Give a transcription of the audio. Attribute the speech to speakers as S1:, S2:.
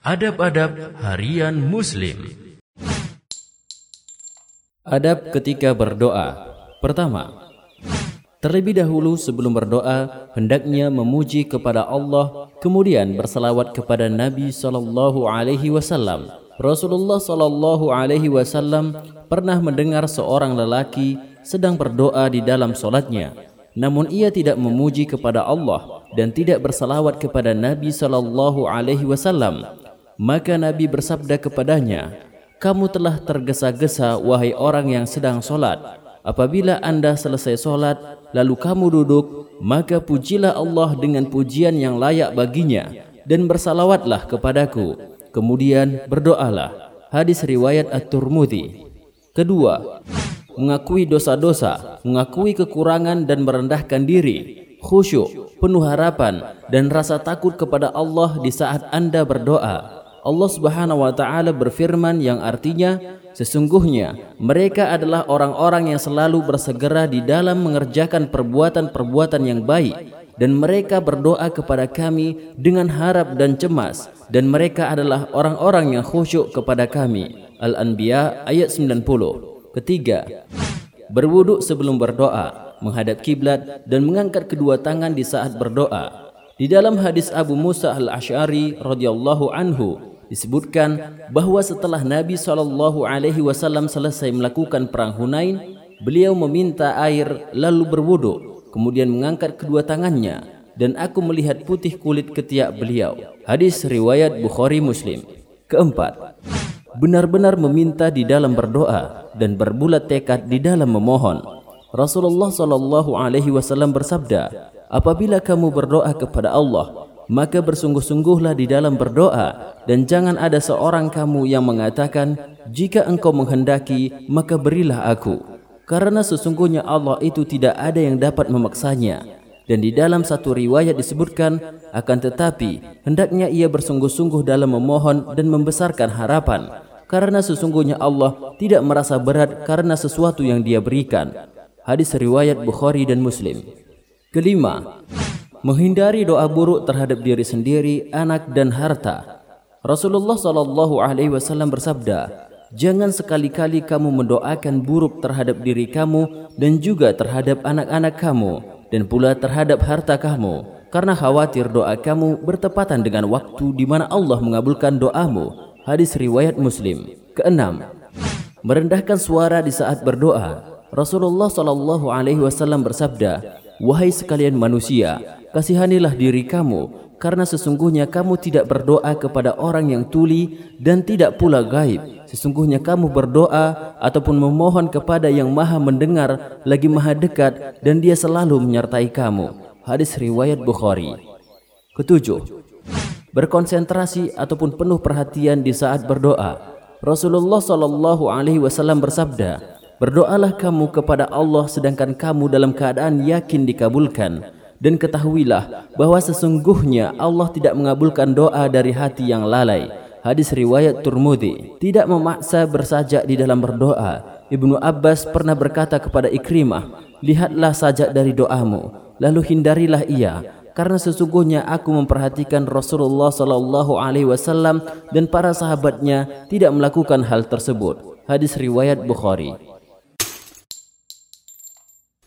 S1: Adab-adab harian Muslim.
S2: Adab ketika berdoa. Pertama, terlebih dahulu sebelum berdoa, hendaknya memuji kepada Allah, kemudian berselawat kepada Nabi SAW. Rasulullah SAW pernah mendengar seorang lelaki sedang berdoa di dalam solatnya, namun ia tidak memuji kepada Allah dan tidak berselawat kepada Nabi SAW. Maka Nabi bersabda kepadanya, "Kamu telah tergesa-gesa wahai orang yang sedang solat. Apabila anda selesai solat, lalu kamu duduk, maka pujilah Allah dengan pujian yang layak baginya dan bersalawatlah kepadaku. Kemudian berdoalah." Hadis riwayat At-Tirmidzi. Kedua, mengakui dosa-dosa, mengakui kekurangan dan merendahkan diri, khusyuk, penuh harapan dan rasa takut kepada Allah di saat anda berdoa. Allah Subhanahu wa taala berfirman yang artinya, sesungguhnya mereka adalah orang-orang yang selalu bersegera di dalam mengerjakan perbuatan-perbuatan yang baik, dan mereka berdoa kepada kami dengan harap dan cemas, dan mereka adalah orang-orang yang khusyuk kepada kami. Al-Anbiya ayat 90. Ketiga, berwudu sebelum berdoa, menghadap kiblat dan mengangkat kedua tangan di saat berdoa. Di dalam hadis Abu Musa Al-Asy'ari radhiyallahu anhu disebutkan bahwa setelah Nabi SAW selesai melakukan perang Hunain, beliau meminta air lalu berwudu, kemudian mengangkat kedua tangannya, dan aku melihat putih kulit ketiak beliau. Hadis riwayat Bukhari Muslim. Keempat, benar-benar meminta di dalam berdoa dan berbulat tekad di dalam memohon. Rasulullah SAW bersabda, apabila kamu berdoa kepada Allah, maka bersungguh-sungguhlah di dalam berdoa, dan jangan ada seorang kamu yang mengatakan, jika engkau menghendaki, maka berilah aku. Karena sesungguhnya Allah itu tidak ada yang dapat memaksanya. Dan di dalam satu riwayat disebutkan, akan tetapi hendaknya ia bersungguh-sungguh dalam memohon dan membesarkan harapan, karena sesungguhnya Allah tidak merasa berat karena sesuatu yang dia berikan. Hadis riwayat Bukhari dan Muslim. Kelima, menghindari doa buruk terhadap diri sendiri, anak dan harta. Rasulullah SAW bersabda, jangan sekali-kali kamu mendoakan buruk terhadap diri kamu dan juga terhadap anak-anak kamu dan pula terhadap harta kamu, karena khawatir doa kamu bertepatan dengan waktu di mana Allah mengabulkan doamu. Hadis riwayat Muslim. Keenam, merendahkan suara di saat berdoa. Rasulullah SAW bersabda, wahai sekalian manusia, kasihanilah diri kamu, karena sesungguhnya kamu tidak berdoa kepada orang yang tuli dan tidak pula gaib. Sesungguhnya kamu berdoa ataupun memohon kepada yang maha mendengar lagi maha dekat, dan dia selalu menyertai kamu. Hadis riwayat Bukhari. Ketujuh, berkonsentrasi ataupun penuh perhatian di saat berdoa. Rasulullah SAW bersabda, berdoalah kamu kepada Allah sedangkan kamu dalam keadaan yakin dikabulkan, dan ketahuilah bahwa sesungguhnya Allah tidak mengabulkan doa dari hati yang lalai. Hadis riwayat Tirmidzi. Tidak memaksa bersajak di dalam berdoa. Ibnu Abbas pernah berkata kepada Ikrimah, lihatlah sajak dari doamu, lalu hindarilah ia, karena sesungguhnya aku memperhatikan Rasulullah SAW dan para sahabatnya tidak melakukan hal tersebut. Hadis riwayat Bukhari.